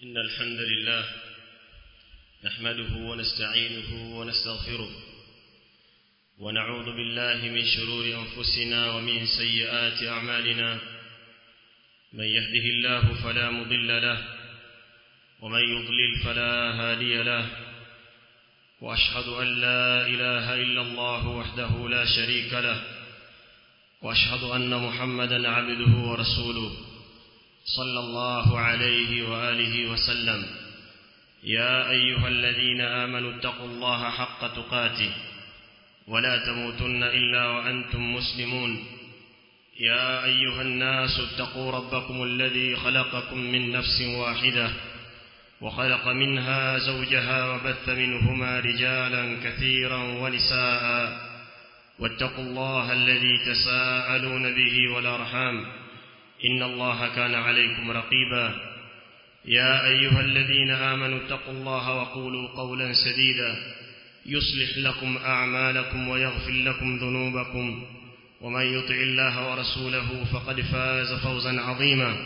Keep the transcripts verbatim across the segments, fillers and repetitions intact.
إن الحمد لله نحمده ونستعينه ونستغفره ونعوذ بالله من شرور أنفسنا ومن سيئات أعمالنا من يهده الله فلا مضل له ومن يضلل فلا هادي له وأشهد أن لا إله إلا الله وحده لا شريك له وأشهد أن محمدا عبده ورسوله صلى الله عليه وآله وسلم يا أيها الذين آمنوا اتقوا الله حق تقاته ولا تموتن إلا وأنتم مسلمون يا أيها الناس اتقوا ربكم الذي خلقكم من نفس واحدة وخلق منها زوجها وبث منهما رجالا كثيرا ونساء واتقوا الله الذي تساءلون به والأرحام إن الله كان عليكم رقيبا يا أيها الذين آمنوا اتقوا الله وقولوا قولا سديدا يصلح لكم أعمالكم ويغفر لكم ذنوبكم ومن يطع الله ورسوله فقد فاز فوزا عظيما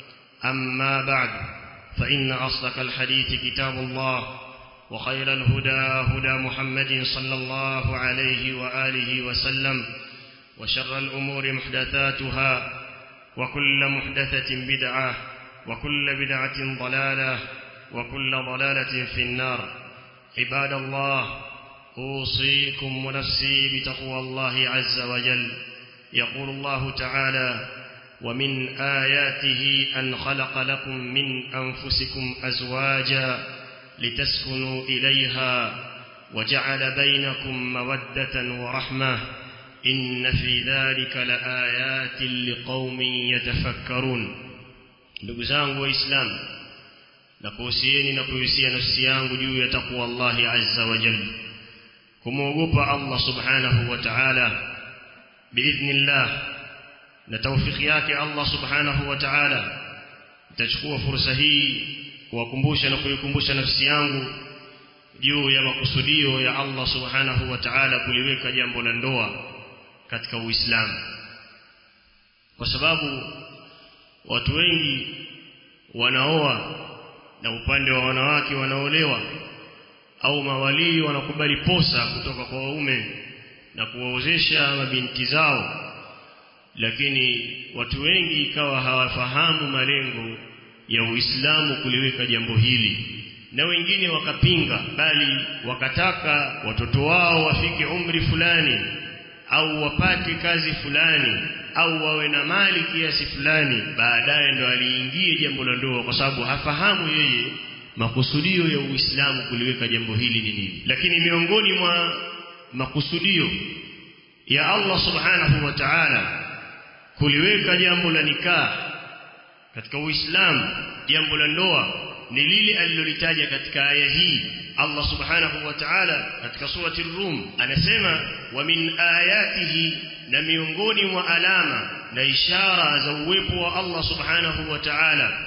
أما بعد فإن أصدق الحديث كتاب الله وخير الهدى هدى محمد صلى الله عليه وآله وسلم وشر الأمور محدثاتها وكل محدثة بدعة وكل بدعة ضلالة وكل ضلالة في النار عباد الله أوصيكم ونفسي بتقوى الله عز وجل يقول الله تعالى ومن آياته أن خلق لكم من أنفسكم أزواجا لتسكنوا إليها وجعل بينكم مودة ورحمة إن في ذلك لآيات لقوم يتفكرون. Ndugu zangu waislamu, nakuhusieni na kuhusia nafsi yangu juu ya takwa Allah azza wa jalla, kumwogopa Allah subhanahu wa ta'ala biidhnillah, na tawfiki yake Allah subhanahu wa ta'ala. Nitachukua fursa hii kuwakumbusha na kuikumbusha nafsi yangu juu ya makusudio ya Allah subhanahu wa ta'ala kuliweka jambo la ndoa katika Uislamu, kwa sababu watu wengi wanaoa na upande wa wanawake wanaolewa, au mawalii wanakubali posa kutoka kwa waume na kuwaozesha mabinti zao, lakini watu wengi ikawa hawafahamu malengo ya Uislamu kuliweka jambo hili, na wengine wakapinga, bali wakataka watoto wao wafike umri fulani au wapate kazi fulani au wawe na mali kiasi fulani, baadaye ndo aliingie jambo la ndoa, kwa sababu hafahamu yeye makusudio ya Uislamu kuliweka jambo hili ni nini. Lakini miongoni mwa makusudio ya Allah subhanahu wa ta'ala kuliweka jambo la nikah katika Uislamu, jambo la ndoa, ni lile alilolitaja katika aya hii. Allah subhanahu wa ta'ala katika surati Ar-Rum anasema wa min ayatihi, na miongoni mwa alama na ishara za uwepo wa Allah subhanahu wa ta'ala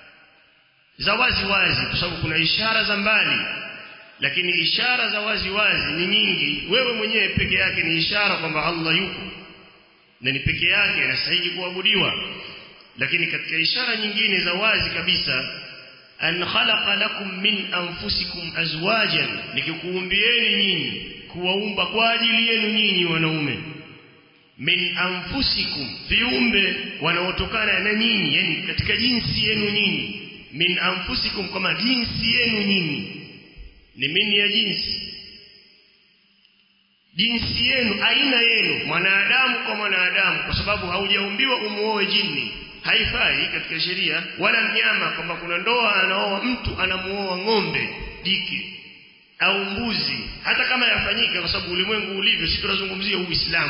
za wazi wazi, kwa sababu kuna ishara za mbali, lakini ishara za wazi wazi ni nyingi. Wewe mwenyewe peke yake ni ishara kwamba Allah yuko na ni peke yake anastahili kuabudiwa. Lakini katika ishara nyingine za wazi kabisa, an khalaqa lakum min anfusikum azwajan, nikikuumbieni nyinyi, kuwaumba kwa ajili yenu nyinyi wanaume, min anfusikum, viumbe wanaotokana na nyinyi, yani katika jinsi yenu nyinyi. Min anfusikum, kama jinsi yenu nyinyi, ni min ya jinsi, jinsi yenu, aina yenu, mwanadamu kwa mwanadamu, kwa sababu haujaumbiwa umuoe jini, haifai katika sheria, wala mnyama, kwamba kuna ndoa anaoa mtu anamuoa ng'ombe jike au mbuzi, hata kama yafanyika, kwa sababu ulimwengu ulivyo, sisi tunazungumzia Uislamu.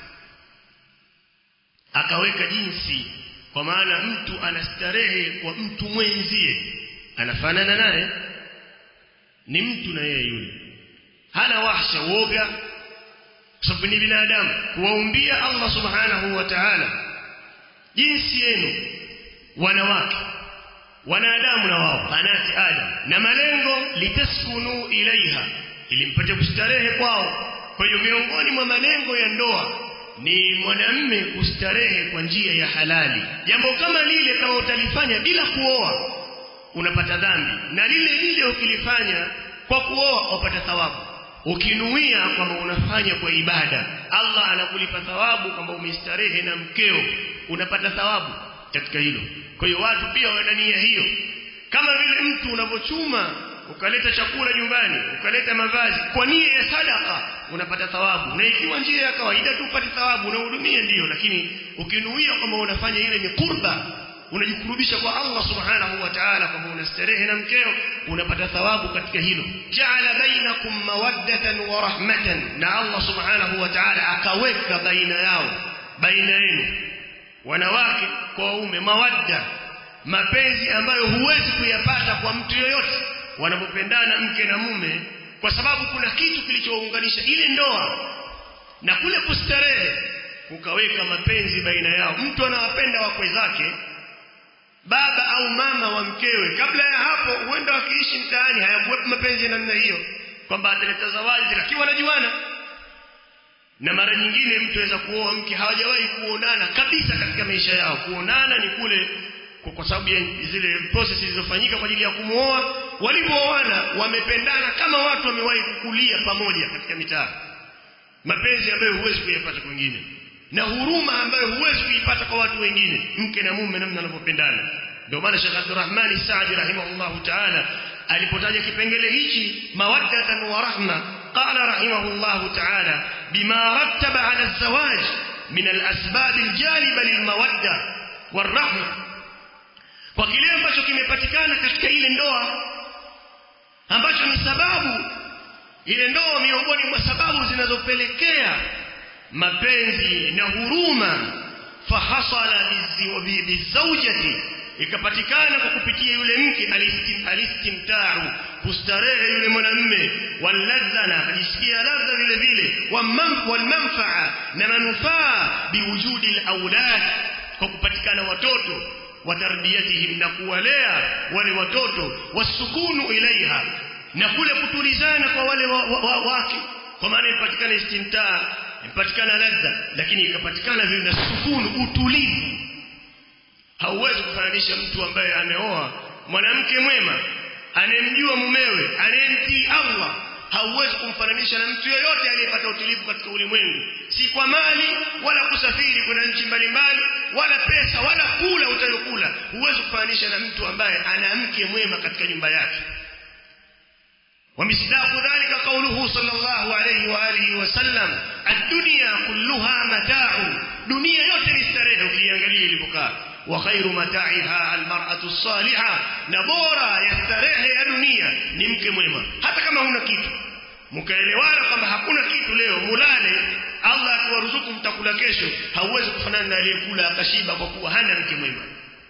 Akaweka jinsi, kwa maana mtu anastarehe kwa mtu mwenzie, anafanana naye, ni mtu na yeye yule, hana wahsha, woga, kwa sababu ni binadamu. Kuwaumbia Allah subhanahu wa ta'ala jinsi yenu wanawake, wanadamu na wao, banati Adam, na malengo litaskunu ilaiha, ili mpate kustarehe kwao. Kwa hiyo miongoni mwa malengo ya ndoa ni mwanamume kustarehe kwa njia ya halali. Jambo kama lile kama utalifanya bila kuoa, unapata dhambi, na lile lile ukilifanya kwa kuoa upata thawabu. Ukinuia kwamba unafanya kwa ibada, Allah anakulipa thawabu. Kwamba umestarehe na mkeo, unapata thawabu katika hilo. Kwa hiyo watu pia wana nia hiyo. Kama vile mtu unavochuma ukaleta chakula nyumbani, ukaleta mavazi kwa nia ya sadaka, unapata thawabu. Na ikiwa njia ya kawaida tu upate thawabu, unahudumia ndio, lakini ukinuia kwamba unafanya ile ni qurba, unajikurubisha kwa Allah subhanahu wa ta'ala, kwamba unastarehe na mkeo, unapata thawabu katika hilo. Ja'ala bainakum mawaddatan wa rahmatan, na Allah subhanahu wa ta'ala akaweka baina yao, baina yenu wanawake kwa waume, mawadda, mapenzi ambayo huwezi kuyapata kwa mtu yoyote wanapopendana mke na mume, kwa sababu kuna kitu kilichounganisha ile ndoa na kule kustarehe, ukaweka mapenzi baina yao. Mtu anawapenda wakwe zake, baba au mama wa mkewe. Kabla ya hapo huenda wakiishi mtaani hayakuwepo mapenzi namna hiyo, kwamba ataleta zawadi, lakini wanajuana. Na mara nyingine mtu aweza kuoa mke hawajawahi kuonana kabisa katika maisha yao. Kuonana ni kule kwa sababu ya zile process zilizofanyika kwa ajili ya kumuoa. Walipooana wamependana kama watu wamewahi kukulia pamoja katika mitaa. Mapenzi ambayo huwezi kuyapata kwingine, na huruma ambayo huwezi kuipata kwa watu wengine, mke na mume namna wanavyopendana. Ndio maana Sheikh Abdurrahman Saadi rahimahullahu ta'ala alipotaja kipengele hichi mawaddatan wa rahma, qala rahimahullahu ta'ala bima rattaba ala az-zawaj min al-asbab al-jaliba lil-mawadda war-rahma, kwa kile ambacho kimepatikana katika ile ndoa ambacho ni sababu, ile ndoa miongoni mwa sababu zinazopelekea mapenzi na huruma. Fahasala bizawjati, ikapatikana kwa kupitia yule mke alistimta'u, kustarehe yule mwanamume, waladhana, ajisikia ladha vile vile, walmanfa'a, na manufaa, biwujudi alawlad, kwa kupatikana watoto, watarbiyatihim, na kuwalea wale watoto, wasukunu ilaiha, na kule kutulizana kwa wale wake wa, wa, kwa maana ipatikana istimtaa, ipatikana ladha, lakini ikapatikana vile na sukunu, utulivu. Hauwezi kufananisha mtu ambaye ameoa mwanamke mwema, anemjua mumewe, anemtii Allah, hauwezi kumfananisha na mtu yoyote aliyepata utulivu katika ulimwengu, si kwa mali wala kusafiri kwenda nchi mbalimbali wala pesa wala kula utayokula. Huwezi kufananisha na mtu ambaye ana mke mwema katika nyumba yake. ومصداق ذلك قوله صلى الله عليه وآله وسلم الدنيا كلها متاع, dunia yote ni starehe ukiangalia ilipokaa. وخير متاعها المرأة الصالحة, na bora ya starehe ya dunia ni mke mwema. Hata kama huna kitu, mkaelewana kwamba hakuna kitu leo, mulale, Allah akiwaruzuku mtakula kesho, hauwezi kufanana na aliyekula akashiba kwa kuwa hana mke mwema.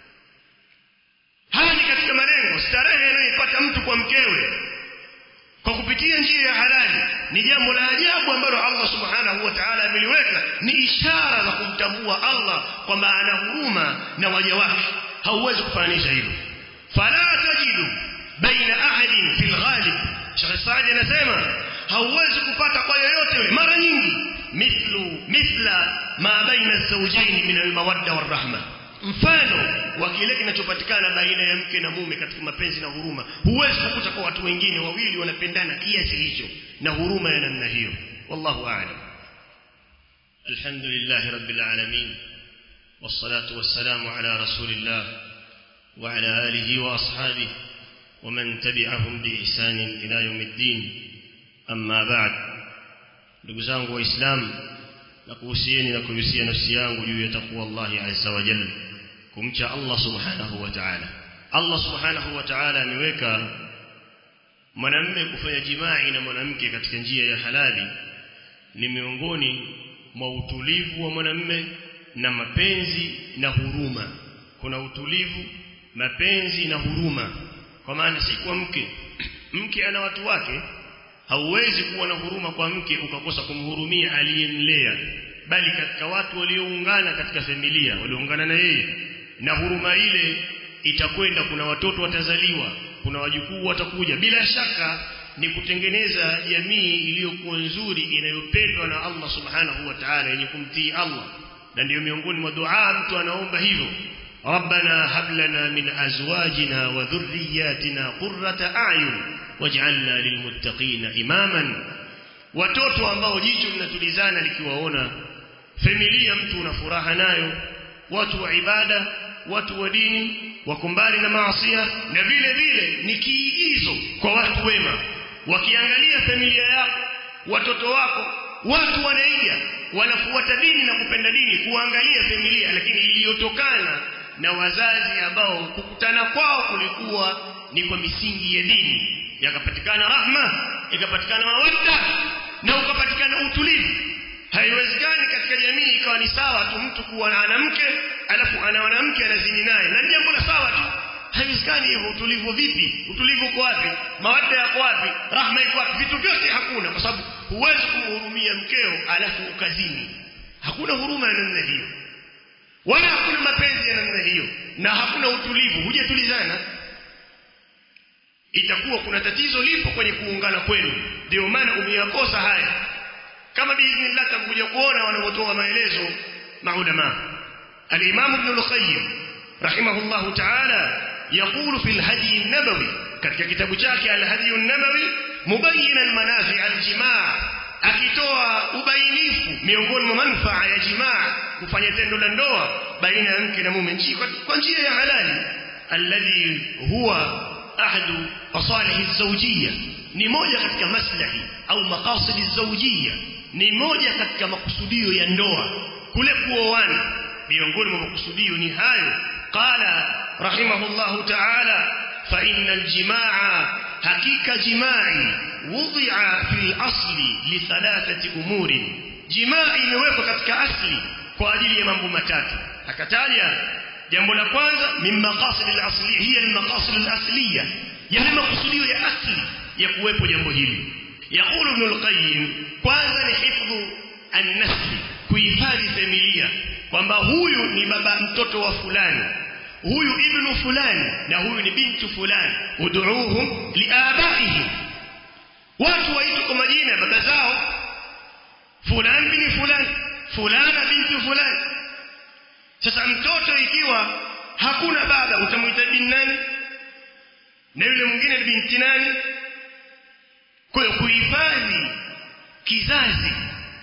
Haya ni katika malengo. Starehe anayopata mtu kwa mkewe kwa kupitia njia ya halali ni jambo la ajabu ambalo Allah subhanahu wa ta'ala ameliweka. Ni ishara za kumtambua Allah kwamba ana huruma na waja wake. Hauwezi kufananisha hilo. Fala tajidu baina ahadin fil ghalib, Sheikh Saadi anasema hauwezi kupata kwa yoyote yule mara nyingi mithlu mithla ma baina zawjayn min al-mawadda war-rahma, mfano wa kile kinachopatikana baina ya mke na mume katika mapenzi na huruma. Huwezi kukuta kwa watu wengine wawili wanapendana kiasi hicho na huruma ya namna hiyo. Wallahu a'lam. Alhamdulillah rabbil alamin, wassalatu wassalamu ala rasulillah wa ala alihi wa ashabihi wa man tabi'ahum bi ihsan ila yawmiddin. Amma ba'd, ndugu zangu waislamu, na kuhusieni na kuhusia nafsi yangu juu ya takwa Allah azza wa jalla, kumcha Allah subhanahu wa ta'ala. Allah subhanahu wa ta'ala ameweka mwanamume kufanya jimai na mwanamke katika njia ya halali ni miongoni mwa utulivu wa mwanamume na mapenzi na huruma. Kuna utulivu, mapenzi na huruma, kwa maana si kwa mke mke ana watu wake, hauwezi kuwa na huruma kwa mke ukakosa kumhurumia aliyemlea, bali katika watu walioungana katika familia walioungana na yeye, na huruma ile itakwenda, kuna watoto watazaliwa, kuna wajukuu watakuja. Bila shaka ni kutengeneza jamii iliyokuwa nzuri inayopendwa na Allah subhanahu wa ta'ala, yenye kumtii Allah. Na ndio miongoni mwa dua mtu anaomba hivyo, ربنا هب لنا من أزواجنا وذرياتنا قرة أعين واجعلنا للمتقين إماما. watoto ambao jicho linatulizana likiwaona, familia mtu una furaha nayo, watu wa ibada, watu wa dini, wakumbali na maasi, na vile vile ni kiigizo kwa watu wema. Wakiangalia familia yako, watoto wako, watu wanaiga, wanafuata dini na kupenda dini, kuangalia familia lakini iliyotokana na wazazi ambao kukutana kwao kulikuwa ni kwa misingi ya dini, yakapatikana rahma, ikapatikana mawadda na ukapatikana utulivu. Haiwezekani katika jamii ikawa ni sawa tu mtu kuwa na mwanamke alafu ana mwanamke anazini naye, na jambo la sawa tu. Haiwezekani hivyo. Utulivu vipi? Utulivu uko wapi? Mawadda yako wapi? Rahma iko wapi? Vitu vyote hakuna, kwa sababu huwezi kumhurumia mkeo alafu ukazini. Hakuna huruma ya namna hiyo, wala hakuna mapenzi ya namna hiyo, na hakuna utulivu. Hujatulizana, itakuwa kuna tatizo lipo kwenye kuungana kwenu. Ndio maana umeyakosa haya, kama biidhnillah tutakuja kuona wanaotoa maelezo maulama. Al-Imam Ibn al-Qayyim rahimahullahu ta'ala يقول في الهدي النبوي katika kitabu chake al-Hadi an-Nabawi mubayyinan manafi' al-jimaa, akitoa ubainifu miongoni mwa manufaa ya jimaa, kufanya tendo la ndoa baina ya mke na mume kwa njia ya halali, alladhi huwa ahadu masalih az-zawjiyya, ni moja katika maslahi au maqasid az-zawjiyya, ni moja katika makusudio ya ndoa, kule kuoana. Miongoni mwa makusudio ni hayo. Qala rahimahullahu ta'ala fa innal jimaa, hakika jimai wudi'a fil asli li thalathati umuri, jimaa imewekwa katika asli kwa ajili ya mambo matatu. Akataja jambo la kwanza, min maqasid al-asli, hiya al-maqasid al-asliya, yani makusudio ya asli ya kuwepo jambo hili. Yaqulu Ibn al-Qayyim, kwanza ni hifdhu an-nasl, kuhifadhi familia, kwamba huyu ni baba mtoto wa fulani, huyu ibnu fulani, na huyu ni bintu fulani. Ud'uuhum liabaihim, watu waitwe kwa majina ya baba zao, fulani bin fulani, fulana bintu fulani. Sasa mtoto ikiwa hakuna baba, utamuita bin nani? Na yule mwingine binti nani? Kwa hiyo kuhifadhi kizazi,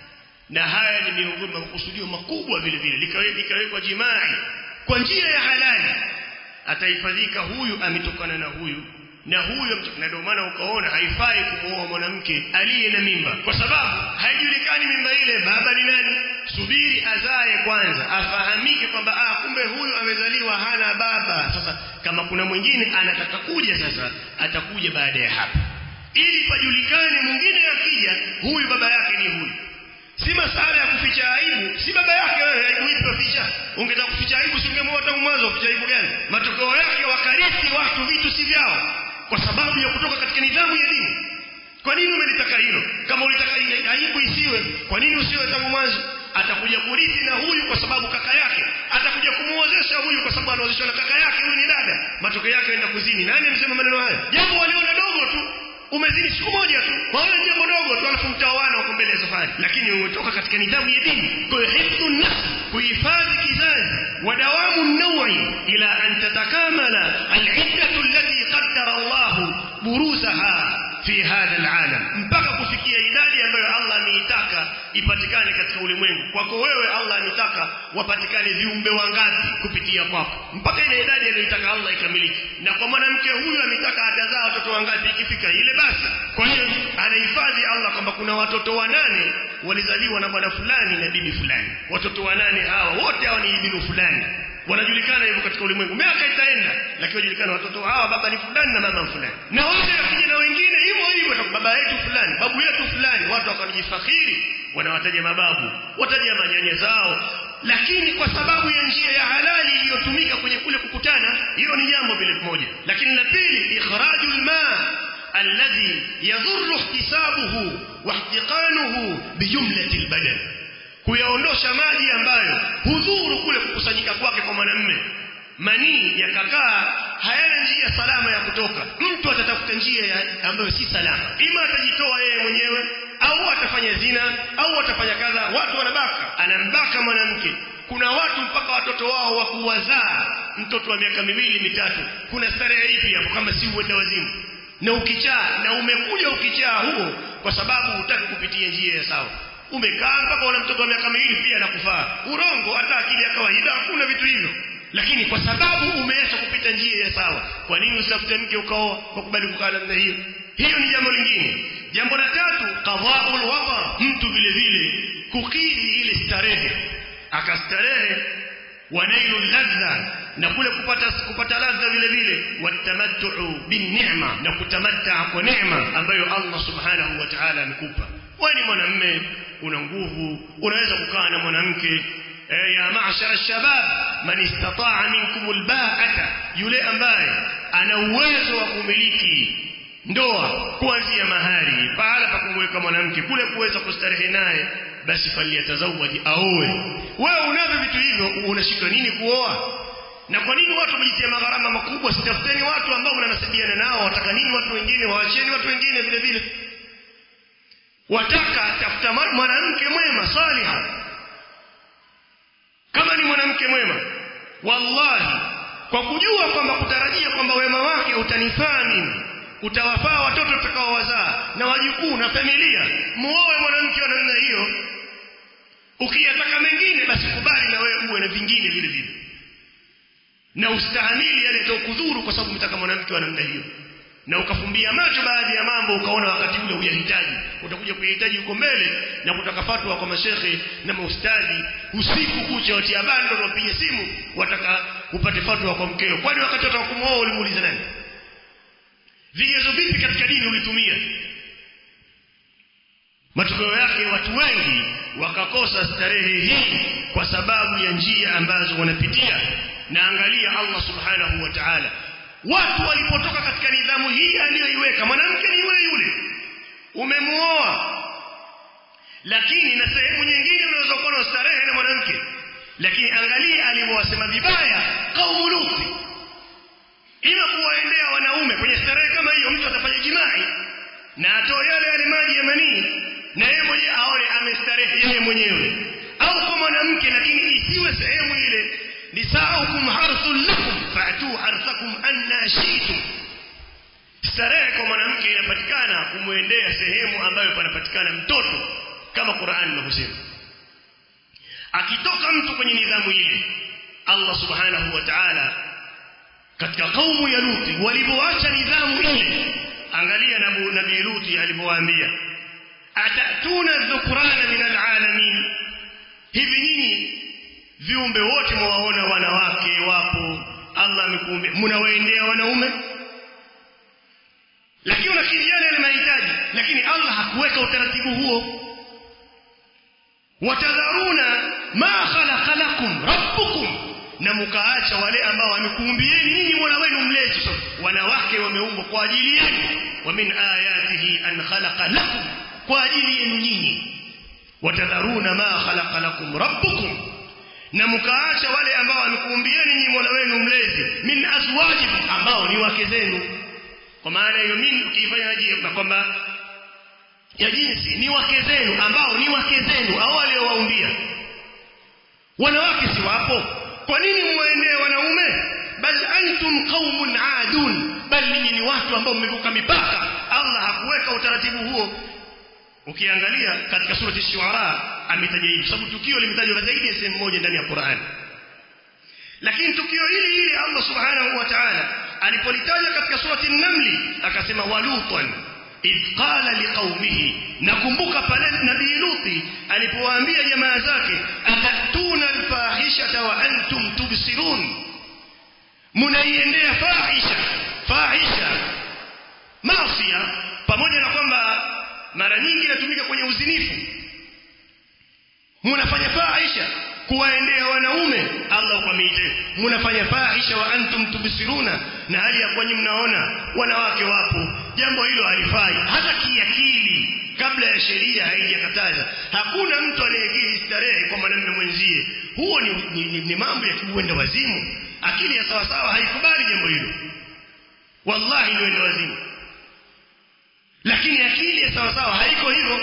na haya ni miongoni mwa makusudio makubwa vile vile. Likawekwa jimai kwa njia ya halali, atahifadhika huyu ametokana na huyu na huyu. Na ndio maana ukaona haifai kumuoa mwanamke aliye na mimba, kwa sababu haijulikani mimba ile baba ni nani. Subiri azae kwanza, afahamike kwamba ah, kumbe huyu amezaliwa hana baba. Sasa kama kuna mwingine anataka kuja, sasa atakuja baada ya hapo, ili pajulikane mwingine akija, huyu baba yake ni huyu. Si masala ya kuficha aibu, si baba yake wewe aibu ipi kuficha? Ungetaka kuficha aibu singemuoa tangu mwanzo. Kuficha aibu gani? Matokeo yake wakarithi watu vitu si vyao kwa sababu ya kutoka katika nidhamu ya dini. Kwa nini umelitaka hilo? Kama ulitaka aibu isiwe, kwa nini usiwe tangu mwanzo? Atakuja kurithi na huyu kwa sababu kaka yake, atakuja kumuozesha huyu kwa sababu anaozeshwa na kaka yake, huyu ni dada. Matokeo yake aenda kuzini. Nani amesema maneno haya? Jambo waliona dogo tu, umezini siku moja tu, kwa hiyo jambo dogo tu, alafu mtaoana huko mbele ya safari, lakini umetoka katika nidhamu ya dini. Kwa hiyo hifdhu nafsi, kuhifadhi kizazi, wadawamu an-naw'i ila an tatakamala al-iddatu allati qaddara Allah buruzaha fi hadha al-alam, mpaka kufikia idadi ambayo Allah ameitaka ipatikane katika ulimwengu. Kwako wewe Allah ametaka wapatikane viumbe wangapi kupitia kwako, mpaka ile idadi aliyotaka Allah ikamilike. Na kwa mwanamke huyu ametaka atazaa watoto wangapi, ikifika ile basi. Kwa hiyo anahifadhi Allah kwamba kuna watoto wanane walizaliwa na bwana fulani na bibi fulani. Watoto wanane hawa wote hawa ni ibnu fulani, wanajulikana hivyo katika ulimwengu. Miaka itaenda, lakini wajulikana watoto hawa baba ni fulani na mama fulani. Na wote wakija na wengine hivyo hivyo, baba yetu fulani, babu yetu fulani. Watu wakajifakhiri, wanawataja mababu, wataja manyanya zao, lakini kwa sababu ya njia ya halali iliyotumika kwenye kule kukutana. Hiyo ni jambo vile moja. Lakini la pili, ikhrajul ma alladhi yadhurru ihtisabuhu wa ihtiqanuhu bijumlati albadan, kuyaondosha maji ambayo hudhuru kule kukusanyika kwake kwa mwanamume. Manii yakakaa hayana njia salama ya kutoka, mtu atatafuta njia ambayo si salama. Ima atajitoa yeye mwenyewe, au atafanya zina, au atafanya kadha. Watu wanabaka, anambaka mwanamke. Kuna watu mpaka watoto wao wa kuwazaa mtoto wa miaka miwili mitatu, kuna starehe ipi hapo kama si uenda wazimu? Na ukichaa na umekuja ukichaa huo kwa sababu hutaki kupitia njia ya sawa, umekaa mpaka una mtoto wa miaka miwili pia anakufaa urongo, hata akili ya kawaida hakuna vitu hivyo, lakini kwa sababu umeacha kupita njia ya sawa, kwa nini usitafute mke ukaoa kwa kubali kukaa namna hiyo? Hiyo ni jambo lingine. Jambo la tatu, qadha'ul watar, mtu vile vile kukidhi ile starehe, akastarehe wanailu ladha, na kule kupata kupata ladha vile vile, watamattu bin ni'ma, na kutamatta kwa neema ambayo Allah subhanahu wa ta'ala amekupa. Wewe ni mwanamume, una nguvu, unaweza kukaa na mwanamke. Ya ma'ashara shabab, man istata'a minkum alba'ata, yule ambaye ana uwezo wa kumiliki ndoa kuanzia mahari, pahala pa kumweka mwanamke kule kuweza kustarehe naye, basi faliyatazawaji, aoe. Wewe unavyo vitu hivyo, unashika nini kuoa? Na kwa nini watu wajitie magharama makubwa? Sitafuteni watu ambao mnanasibiana nao. Wataka nini watu wengine? Waacheni watu wengine vile vile. Wataka tafuta mwanamke mwema saliha. Kama ni mwanamke mwema, wallahi, kwa kujua kwamba kutarajia kwamba wema wake utanifaa mimi, utawafaa watoto tutakaowazaa na wajukuu na familia, muoe mwanamke wa namna hiyo. Ukiyataka mengine, basi kubali na wewe uwe na vingine vile vile, na ustahimili yale yatakudhuru kwa sababu mtaka mwanamke wa namna hiyo, na ukafumbia macho baadhi ya mambo ukaona wakati ule uyahitaji, utakuja kuyahitaji huko mbele, na kutaka fatwa kwa mashekhe na maustadhi usiku kucha, watia bando na wapiga simu wataka upate fatwa kwa mkeo. Kwani wakati utakumuoa ulimuuliza nani? Vigezo vipi katika dini ulitumia? Matokeo yake watu wengi wakakosa starehe hii kwa sababu ya njia ambazo wanapitia. Na angalia Allah subhanahu wa ta'ala, watu walipotoka katika nidhamu hii aliyoiweka, mwanamke ni yule yule, umemuoa, lakini na sehemu nyingine unaweza kuwa na starehe na mwanamke, lakini angalia alivyowasema vibaya kaumu Luti. Ima kuwaendea wanaume kwenye starehe kama hiyo, mtu atafanya jimai na atoe yale yale maji ya manii, na yeye mwenyewe aone amestarehe yeye mwenyewe. Au kwa mwanamke, lakini isiwe sehemu ile, nisaukum harthul lakum fa'tu harthakum anna shi'tum. Starehe kwa mwanamke inapatikana kumuendea sehemu ambayo panapatikana mtoto, kama Qur'an inavyosema. Akitoka mtu kwenye nidhamu ile, Allah subhanahu wa ta'ala katika kaumu ya Luti walipoacha nidhamu ile, angalia nabii nabii Luti alipowaambia, atatuna dhukrana min alalamin, hivi nyinyi viumbe wote mwaona wanawake wapo, Allah amekuumbia, mnawaendea wanaume? Lakini unakiriana ile mahitaji, lakini Allah hakuweka utaratibu huo. Watadharuna ma khalaqa lakum rabbukum, na mkaacha wale ambao wamekuumbieni nyinyi Mola wenu mlezi. So, wanawake wameumbwa kwa ajili yenu, wa min ayatihi an khalaqa lakum, kwa ajili yenu nyinyi. Watadharuna ma khalaqa lakum rabbukum, na mkaacha wale ambao wamekuumbieni nyinyi Mola wenu mlezi, min azwajikum, ambao ni wake zenu. Kwa maana hiyo mimi ukifanya jibu kwamba ya jinsi ni wake zenu, ambao ni wake zenu au wale waumbia. Wanawake si wapo, kwa nini muendee wanaume? Bal antum qaumun aadun, bal ninyi ni watu ambao mmevuka mipaka. Allah hakuweka utaratibu huo. Ukiangalia katika surati Ash-Shu'ara ametaja hivi, sababu tukio limetajwa zaidi ya sehemu moja ndani ya Qur'an. Lakini tukio hili hili Allah subhanahu wa ta'ala alipolitaja katika surati An-Naml akasema, walutan idh qala liqaumihi, nakumbuka pale nabii Luti alipowaambia jamaa zake, atatuna alfahishata wa antum tubsirun, munaiendea fahisha. Fahisha maasiya, pamoja na kwamba mara nyingi inatumika kwenye uzinifu, munafanya fahisha kuwaendea wanaume. Allah ukamite, munafanya fahisha wa antum tubsiruna, na hali ya kwa nyinyi mnaona wanawake wapo. Jambo hilo halifai hata kiakili, kabla ya sheria haijakataza. Hakuna mtu anayekiri starehe kwa mwanamume mwenzie. Huo ni, ni, ni, ni mambo ya kuenda wazimu. Akili ya sawa sawa haikubali jambo hilo, wallahi ni wenda wazimu. Lakini akili ya sawa sawa haiko hivyo.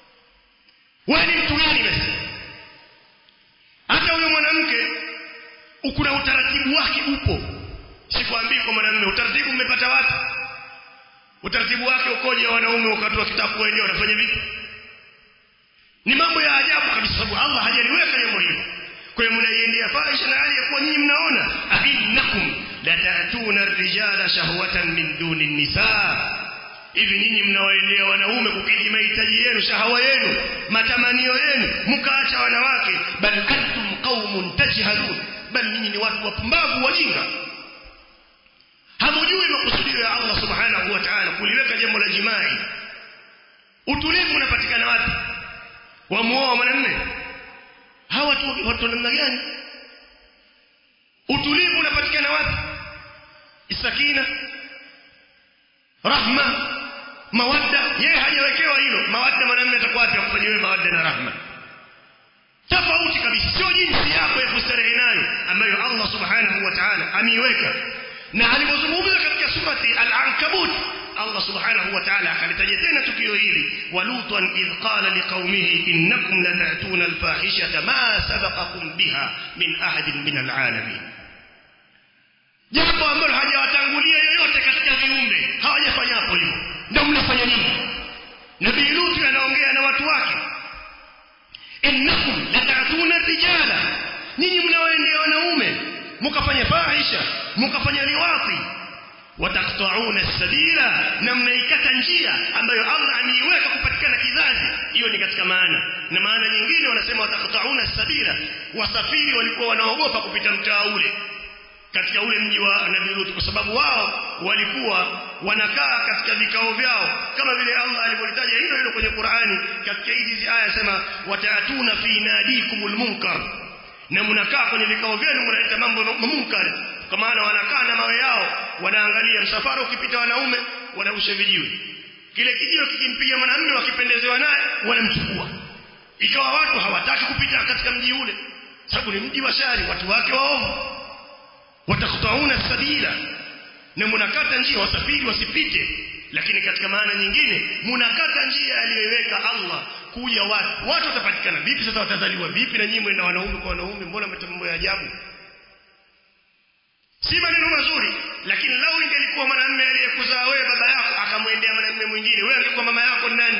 Wewe ni mtu gani basi? Hata huyo mwanamke Ukuna utaratibu wake upo. Sikwambii kwa mwanamume utaratibu mmepata wapi? Utaratibu wake ukoje wanaume wakati wa kitabu wenyewe wanafanya vipi? Ni mambo ya ajabu kabisa sababu Allah hajaliweka jambo hilo. Kwa hiyo mnaiendea fahisha na hali ya kuwa nyinyi mnaona ahinnakum la ta'tuna ar-rijala shahwatan min duni an-nisaa. Hivi nyinyi mnawaendea wanaume kukidhi mahitaji yenu, shahawa yenu, matamanio yenu, mkaacha wanawake. Bal antum qaumun tajhalun, bal nyinyi ni watu wapumbavu wajinga. Hamujui makusudio ya Allah subhanahu wa ta'ala kuliweka jambo la jimai. Utulivu unapatikana wapi? Wamuoa mwanamume hawa watu watu namna gani? Utulivu unapatikana wapi? Isakina, rahma, mawadda. Yeye hajawekewa hilo. Mawadda mwanamume atakuwa wapi akufanyie wewe mawadda na rahma? Tofauti kabisa, sio jinsi yako ya kustarehe nayo ambayo Allah subhanahu wa ta'ala ameiweka. Na alipozungumza katika surati Al-Ankabut Allah subhanahu wa ta'ala akalitaja tena tukio hili, walutan idh qala liqaumihi innakum lata'tuna al-fahishata ma sabaqakum biha min ahadin min al-alamin. Jambo ambalo hajawatangulia yoyote katika viumbe, hawajafanya hapo hivyo. Ndio mnafanya nini? Nabii Lut anaongea na watu wake, innakum lata'tuna ar-rijala, ninyi mnawaendea wanaume mkafanya fahisha, mkafanya liwati, wataqta'una as-sabila, na mnaikata njia ambayo Allah ameiweka kupatikana kizazi. Hiyo ni katika maana. Na maana nyingine wanasema wataqta'una as-sabila, wasafiri walikuwa wanaogopa kupita mtaa ule katika ule mji wa Nabii Lut, kwa sababu wao walikuwa wanakaa katika vikao vyao kama vile Allah alivyolitaja hilo hilo kwenye Qur'ani katika hizi aya, sema wataatuna fi nadikumul munkar, na mnakaa kwenye vikao vyenu mnaleta mambo munkar. Kwa maana wanakaa na mawe yao, wanaangalia msafara ukipita wanaume wanarusha vijiwe, kile kijiwe kikimpiga mwanamume wakipendezewa naye wanamchukua. Ikawa watu hawataki kupita katika mji ule sababu ni mji wa shari, watu wake waovu. Watakutauna sabila, na mnakata njia wasafiri wasipite. Lakini katika maana nyingine mnakata njia aliyoweka Allah kuja watu. Watu watapatikana vipi sasa? Watazaliwa vipi na nyinyi mwenda wanaume kwa wanaume? Mbona mambo ya ajabu? Si maneno mazuri. Lakini lau ingelikuwa mwanamume aliyekuzaa wewe baba yako akamwendea mwanamume mwingine, wewe ungekuwa mama yako nani?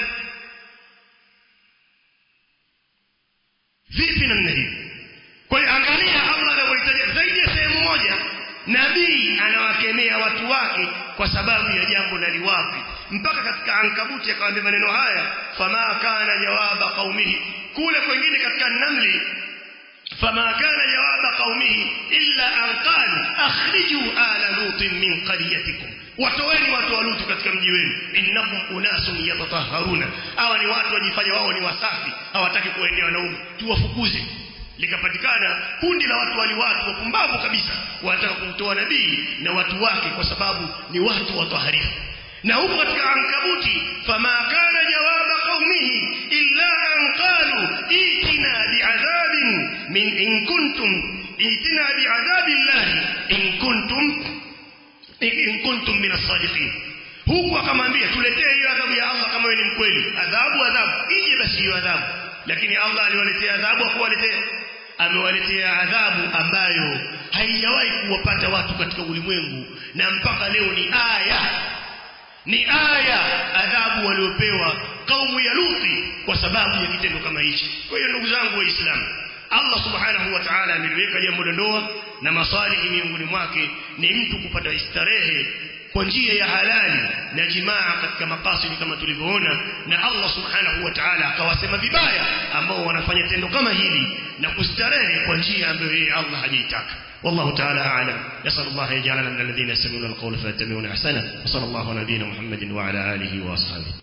Vipi namna hiyo? Kwa hiyo angalia Allah anawaitaja zaidi ya sehemu moja. Nabii anawakemea watu wake kwa sababu ya jambo la liwafi. Mpaka katika Ankabuti akawaambia maneno haya, fama kana jawaba qaumihi. Kule kwingine katika Namli, fama kana jawaba qaumihi illa an qalu akhriju ala lutin min qaryatikum, watoweni watu wa Lutu katika mji wenu, innakum unasun yatatahharuna. Hawa ni watu wajifanya wao ni wasafi, hawataki kuendea wanaume, tuwafukuze. Likapatikana kundi la watu waliwatu wapumbavu kabisa, wanataka kumtoa nabii na watu wake kwa sababu ni watu wataharifu. Na huko katika Ankabuti, fama kana jawaba qaumihi illa an qalu itina bi'adhabin min in kuntum itina bi'adhabillahi in kuntum in kuntum min as-sadiqin. Huko akamwambia tuletee hiyo adhabu ya Allah kama wewe ni mkweli. Adhabu adhabu ije basi hiyo adhabu. Lakini Allah aliwaletea adhabu, akuwaletea amewaletea adhabu ambayo haijawahi kuwapata watu katika ulimwengu, na mpaka leo ni aya ni aya adhabu waliopewa kaumu ya Luti kwa sababu ya kitendo kama hichi. Kwa hiyo ndugu zangu waislamu, Allah subhanahu wa ta'ala ameliweka jambo la ndoa na masalihi miongoni mwake ni mtu kupata istarehe kwa njia ya halali na jimaa katika makasidi kama tulivyoona. Na Allah subhanahu wa ta'ala akawasema vibaya ambao wanafanya tendo kama hili na kustarehe kwa njia ambayo yeye Allah hajaitaka. والله تعالى أعلم. نسأل الله يجعلنا من الذين يستمعون القول فيتبعون أحسنه. وصلى الله على نبينا محمد وعلى آله وأصحابه.